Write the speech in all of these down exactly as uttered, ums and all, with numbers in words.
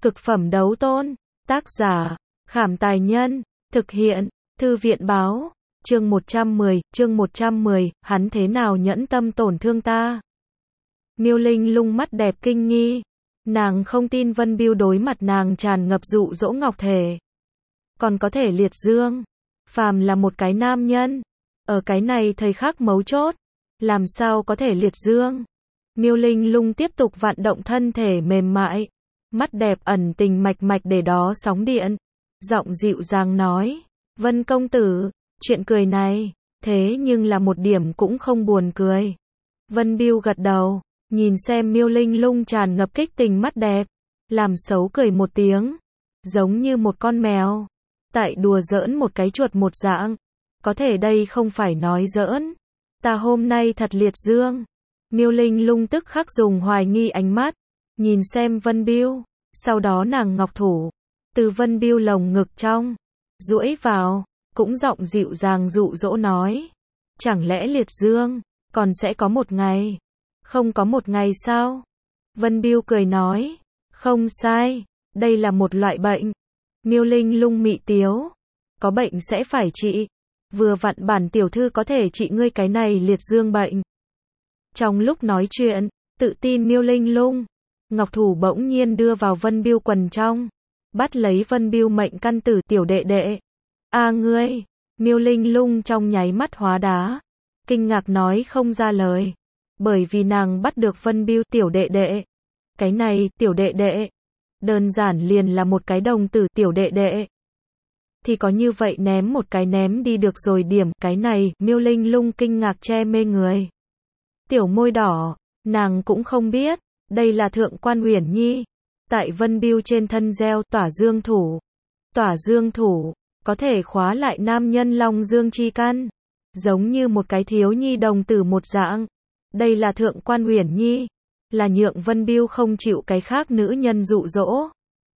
Cực phẩm đấu tôn. Tác giả, Khảm Tài Nhân. Thực hiện, Thư viện Báo. Chương một trăm mười, chương một trăm mười, hắn thế nào nhẫn tâm tổn thương ta? Miêu Linh Lung mắt đẹp kinh nghi. Nàng không tin Vân Bưu đối mặt nàng tràn ngập dụ dỗ ngọc thể. Còn có thể liệt dương. Phàm là một cái nam nhân. Ở cái này thời khắc mấu chốt. Làm sao có thể liệt dương? Miêu Linh Lung tiếp tục vận động thân thể mềm mại. Mắt đẹp ẩn tình mạch mạch để đó sóng điện. Giọng dịu dàng nói. Vân công tử, chuyện cười này, thế nhưng là một điểm cũng không buồn cười. Vân Bưu gật đầu, nhìn xem Miêu Linh Lung tràn ngập kích tình mắt đẹp. Làm xấu cười một tiếng. Giống như một con mèo. Tại đùa giỡn một cái chuột một dạng. Có thể đây không phải nói giỡn. Ta hôm nay thật liệt dương. Miêu Linh Lung tức khắc dùng hoài nghi ánh mắt. Nhìn xem Vân Bưu. Sau đó nàng ngọc thủ. Từ Vân Bưu lồng ngực trong. Duỗi vào. Cũng giọng dịu dàng dụ dỗ nói. Chẳng lẽ liệt dương. Còn sẽ có một ngày. Không có một ngày sao? Vân Bưu cười nói. Không sai. Đây là một loại bệnh. Miêu Linh Lung mị tiếu. Có bệnh sẽ phải trị. Vừa vặn bản tiểu thư có thể trị ngươi cái này liệt dương bệnh. Trong lúc nói chuyện, tự tin Miêu Linh Lung, ngọc thủ bỗng nhiên đưa vào Vân Bưu quần trong, bắt lấy Vân Bưu mệnh căn tử tiểu đệ đệ. A ngươi, Miêu Linh Lung trong nháy mắt hóa đá, kinh ngạc nói không ra lời, bởi vì nàng bắt được Vân Bưu tiểu đệ đệ. Cái này tiểu đệ đệ, đơn giản liền là một cái đồng tử tiểu đệ đệ. Thì có như vậy ném một cái ném đi được rồi điểm, cái này, Miêu Linh Lung kinh ngạc che mê người. Tiểu môi đỏ, nàng cũng không biết, đây là Thượng Quan Uyển Nhi. Tại Vân Bưu trên thân gieo tỏa dương thủ. Tỏa dương thủ, có thể khóa lại nam nhân long dương chi căn. Giống như một cái thiếu nhi đồng tử một dạng. Đây là Thượng Quan Uyển Nhi. Là nhượng Vân Bưu không chịu cái khác nữ nhân dụ dỗ.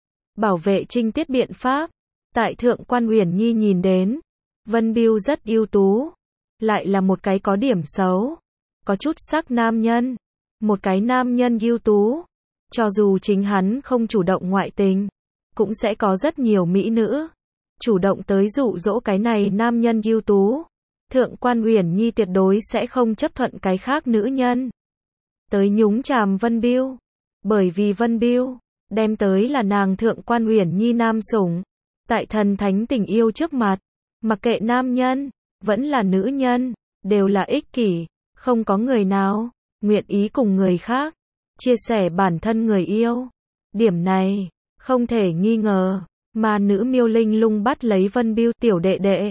Bảo vệ trinh tiết biện pháp. Tại Thượng Quan Uyển Nhi nhìn đến. Vân Bưu rất ưu tú. Lại là một cái có điểm xấu. Có chút sắc nam nhân. Một cái nam nhân ưu tú. Cho dù chính hắn không chủ động ngoại tình. Cũng sẽ có rất nhiều mỹ nữ. Chủ động tới dụ dỗ cái này nam nhân ưu tú. Thượng Quan Uyển Nhi tuyệt đối sẽ không chấp thuận cái khác nữ nhân. Tới nhúng chàm Vân Bưu. Bởi vì Vân Bưu đem tới là nàng Thượng Quan Uyển Nhi nam sủng. Tại thần thánh tình yêu trước mặt. Mặc kệ nam nhân. Vẫn là nữ nhân. Đều là ích kỷ. Không có người nào nguyện ý cùng người khác chia sẻ bản thân người yêu. Điểm này không thể nghi ngờ, mà nữ Miêu Linh Lung bắt lấy Vân Bưu tiểu đệ đệ.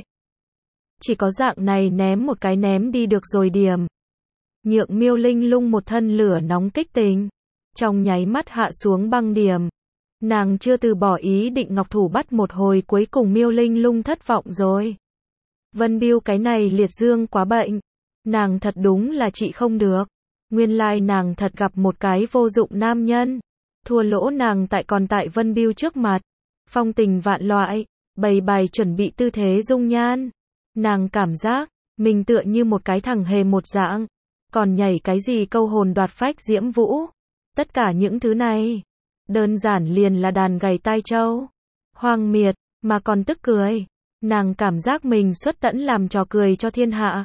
Chỉ có dạng này ném một cái ném đi được rồi điểm. Nhượng Miêu Linh Lung một thân lửa nóng kích tình, trong nháy mắt hạ xuống băng điểm. Nàng chưa từ bỏ ý định ngọc thủ bắt một hồi, cuối cùng Miêu Linh Lung thất vọng rồi. Vân Bưu cái này liệt dương quá bệnh. Nàng thật đúng là trị không được. Nguyên lai nàng thật gặp một cái vô dụng nam nhân. Thua lỗ nàng tại còn tại Vân Bưu trước mặt. Phong tình vạn loại. Bày bày chuẩn bị tư thế dung nhan. Nàng cảm giác. Mình tựa như một cái thằng hề một dạng. Còn nhảy cái gì câu hồn đoạt phách diễm vũ. Tất cả những thứ này. Đơn giản liền là đàn gầy tai trâu. Hoang miệt. Mà còn tức cười. Nàng cảm giác mình xuất tẫn làm trò cười cho thiên hạ.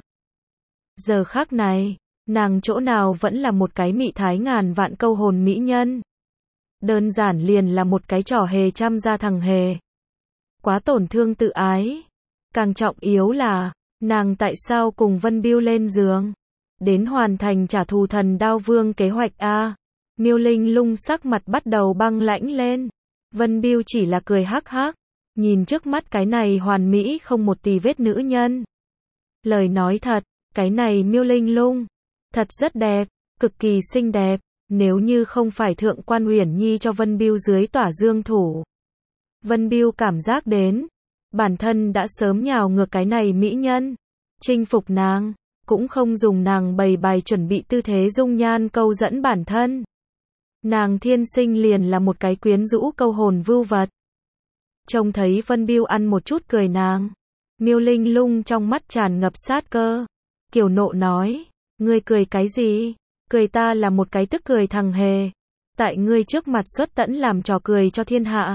Giờ khắc này, nàng chỗ nào vẫn là một cái mị thái ngàn vạn câu hồn mỹ nhân. Đơn giản liền là một cái trò hề chăm ra thằng hề. Quá tổn thương tự ái. Càng trọng yếu là, nàng tại sao cùng Vân Bưu lên giường. Đến hoàn thành trả thù thần đao vương kế hoạch A. Miêu Linh Lung sắc mặt bắt đầu băng lãnh lên. Vân Bưu chỉ là cười hắc hắc. Nhìn trước mắt cái này hoàn mỹ không một tì vết nữ nhân. Lời nói thật. Cái này Miêu Linh Lung, thật rất đẹp, cực kỳ xinh đẹp, nếu như không phải Thượng Quan Uyển Nhi cho Vân Bưu dưới tỏa dương thủ. Vân Bưu cảm giác đến, bản thân đã sớm nhào ngược cái này mỹ nhân, chinh phục nàng, cũng không dùng nàng bày bày chuẩn bị tư thế dung nhan câu dẫn bản thân. Nàng thiên sinh liền là một cái quyến rũ câu hồn vưu vật. Trông thấy Vân Bưu ăn một chút cười nàng, Miêu Linh Lung trong mắt tràn ngập sát cơ. Kiều nộ nói, ngươi cười cái gì? Cười ta là một cái tức cười thằng hề. tại ngươi trước mặt xuất tẫn làm trò cười cho thiên hạ.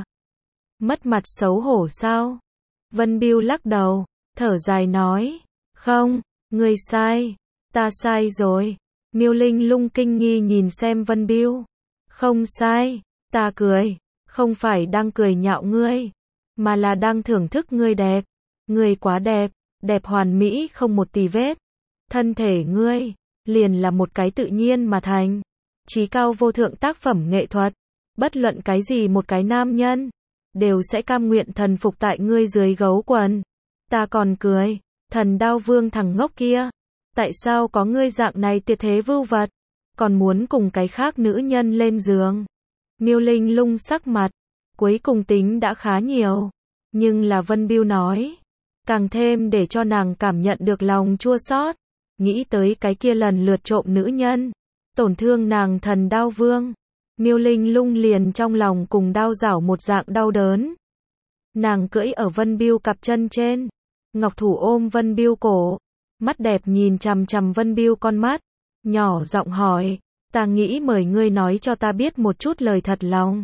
Mất mặt xấu hổ sao? Vân Bưu lắc đầu, thở dài nói, không, ngươi sai, ta sai rồi. Miêu Linh Lung kinh nghi nhìn xem Vân Bưu, không sai, ta cười, không phải đang cười nhạo ngươi, mà là đang thưởng thức ngươi đẹp, ngươi quá đẹp, đẹp hoàn mỹ không một tì vết, thân thể ngươi, liền là một cái tự nhiên mà thành, chí cao vô thượng tác phẩm nghệ thuật, bất luận cái gì một cái nam nhân, đều sẽ cam nguyện thần phục tại ngươi dưới gấu quần. Ta còn cười, Thần Đao Vương thằng ngốc kia, tại sao có ngươi dạng này tuyệt thế vưu vật, còn muốn cùng cái khác nữ nhân lên giường. Miêu Linh Lung sắc mặt, cuối cùng tính đã khá nhiều, nhưng là Vân Bưu nói, càng thêm để cho nàng cảm nhận được lòng chua xót, nghĩ tới cái kia lần lượt trộm nữ nhân, tổn thương nàng Thần Đao Vương. Miêu Linh Lung liền trong lòng cùng đao rảo một dạng đau đớn. Nàng cưỡi ở Vân Bưu cặp chân trên, ngọc thủ ôm Vân Bưu cổ, mắt đẹp nhìn chằm chằm Vân Bưu con mắt, nhỏ giọng hỏi, ta nghĩ mời ngươi nói cho ta biết một chút lời thật lòng.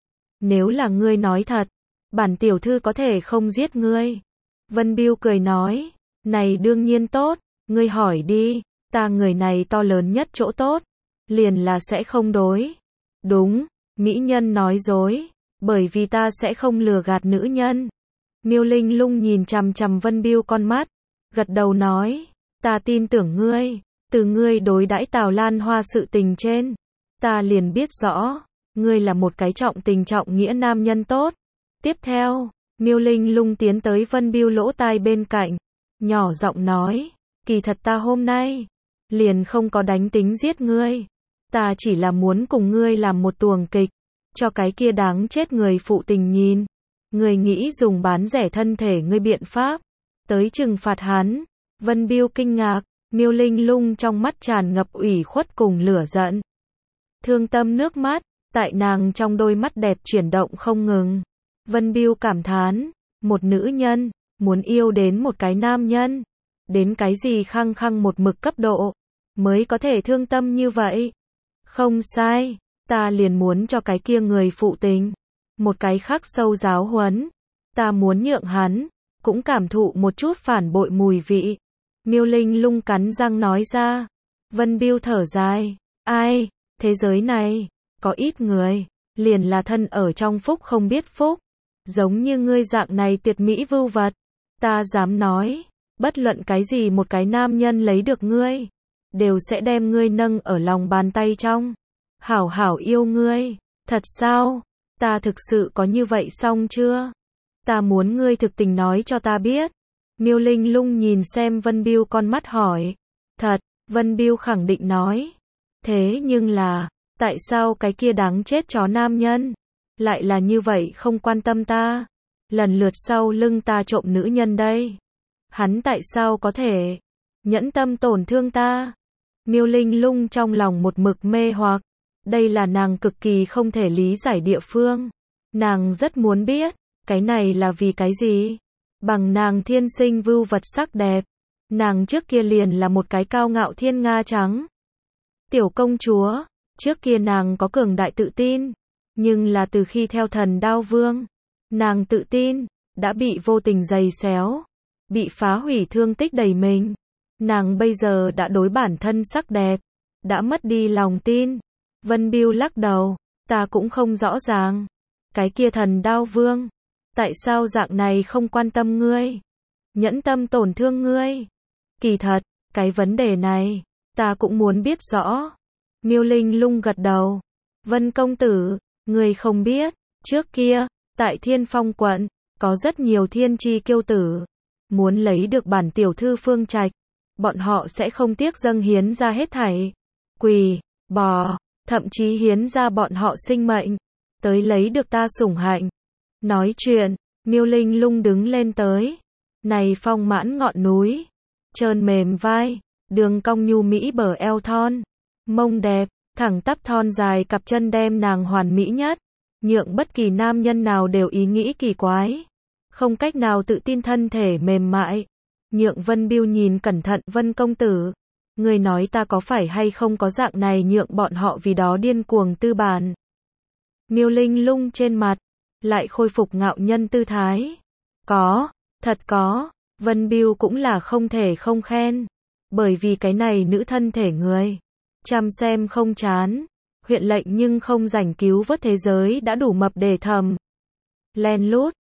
Nếu là ngươi nói thật, bản tiểu thư có thể không giết ngươi. Vân Bưu cười nói, này đương nhiên tốt, ngươi hỏi đi, ta người này to lớn nhất chỗ tốt, liền là sẽ không đối. Đúng, mỹ nhân nói dối, bởi vì ta sẽ không lừa gạt nữ nhân. Miêu Linh Lung nhìn chằm chằm Vân Bưu con mắt, gật đầu nói, ta tin tưởng ngươi, từ ngươi đối đãi Tào Lan Hoa sự tình trên, ta liền biết rõ, ngươi là một cái trọng tình trọng nghĩa nam nhân tốt. Tiếp theo, Miêu Linh Lung tiến tới Vân Bưu lỗ tai bên cạnh, nhỏ giọng nói, kỳ thật ta hôm nay, liền không có đánh tính giết ngươi. Ta chỉ là muốn cùng ngươi làm một tuồng kịch, cho cái kia đáng chết người phụ tình nhìn. Ngươi nghĩ dùng bán rẻ thân thể ngươi biện pháp, tới trừng phạt hắn. Vân Bưu kinh ngạc, Miêu Linh Lung trong mắt tràn ngập ủy khuất cùng lửa giận. Thương tâm nước mắt, tại nàng trong đôi mắt đẹp chuyển động không ngừng. Vân Bưu cảm thán, một nữ nhân, muốn yêu đến một cái nam nhân, đến cái gì khăng khăng một mực cấp độ, mới có thể thương tâm như vậy. Không sai, ta liền muốn cho cái kia người phụ tình, một cái khắc sâu giáo huấn, ta muốn nhượng hắn, cũng cảm thụ một chút phản bội mùi vị. Miêu Linh Lung cắn răng nói ra. Vân Bưu thở dài, ai, thế giới này, có ít người, liền là thân ở trong phúc không biết phúc, giống như ngươi dạng này tuyệt mỹ vưu vật, ta dám nói, bất luận cái gì một cái nam nhân lấy được ngươi, đều sẽ đem ngươi nâng ở lòng bàn tay trong, hảo hảo yêu ngươi. Thật sao? Ta thực sự có như vậy xong chưa? Ta muốn ngươi thực tình nói cho ta biết. Miêu Linh Lung nhìn xem Vân Bưu con mắt hỏi. Thật, Vân Bưu khẳng định nói. Thế nhưng là, tại sao cái kia đáng chết chó nam nhân, lại là như vậy không quan tâm ta, lần lượt sau lưng ta trộm nữ nhân đây? Hắn tại sao có thể nhẫn tâm tổn thương ta? Miêu Linh Lung trong lòng một mực mê hoặc, đây là nàng cực kỳ không thể lý giải địa phương. Nàng rất muốn biết, cái này là vì cái gì? Bằng nàng thiên sinh vưu vật sắc đẹp, nàng trước kia liền là một cái cao ngạo thiên nga trắng. Tiểu công chúa, trước kia nàng có cường đại tự tin, nhưng là từ khi theo Thần Đao Vương, nàng tự tin đã bị vô tình giày xéo, bị phá hủy thương tích đầy mình. Nàng bây giờ đã đối bản thân sắc đẹp, đã mất đi lòng tin. Vân Bưu lắc đầu, ta cũng không rõ ràng. Cái kia Thần Đao Vương, tại sao dạng này không quan tâm ngươi, nhẫn tâm tổn thương ngươi? Kỳ thật, cái vấn đề này, ta cũng muốn biết rõ. Miêu Linh Lung gật đầu. Vân công tử, ngươi không biết, trước kia, tại Thiên Phong quận, có rất nhiều thiên chi kiêu tử, muốn lấy được bản tiểu thư Phương Trạch, bọn họ sẽ không tiếc dâng hiến ra hết thảy, quỳ, bò, thậm chí hiến ra bọn họ sinh mệnh, tới lấy được ta sủng hạnh. Nói chuyện, Miêu Linh Lung đứng lên tới. Này phong mãn ngọn núi, trơn mềm vai, đường cong nhu mỹ bờ eo thon, mông đẹp, thẳng tắp thon dài cặp chân đem nàng hoàn mỹ nhất, nhượng bất kỳ nam nhân nào đều ý nghĩ kỳ quái, không cách nào tự tin thân thể mềm mại. Nhượng Vân Bưu nhìn cẩn thận. Vân công tử, người nói ta có phải hay không có dạng này nhượng bọn họ vì đó điên cuồng tư bản. Miêu Linh Lung trên mặt lại khôi phục ngạo nhân tư thái. Có, thật có, Vân Bưu cũng là không thể không khen. Bởi vì cái này nữ thân thể người, chăm xem không chán. Huyện lệnh nhưng không rảnh cứu vớt thế giới đã đủ mập để thầm len lút,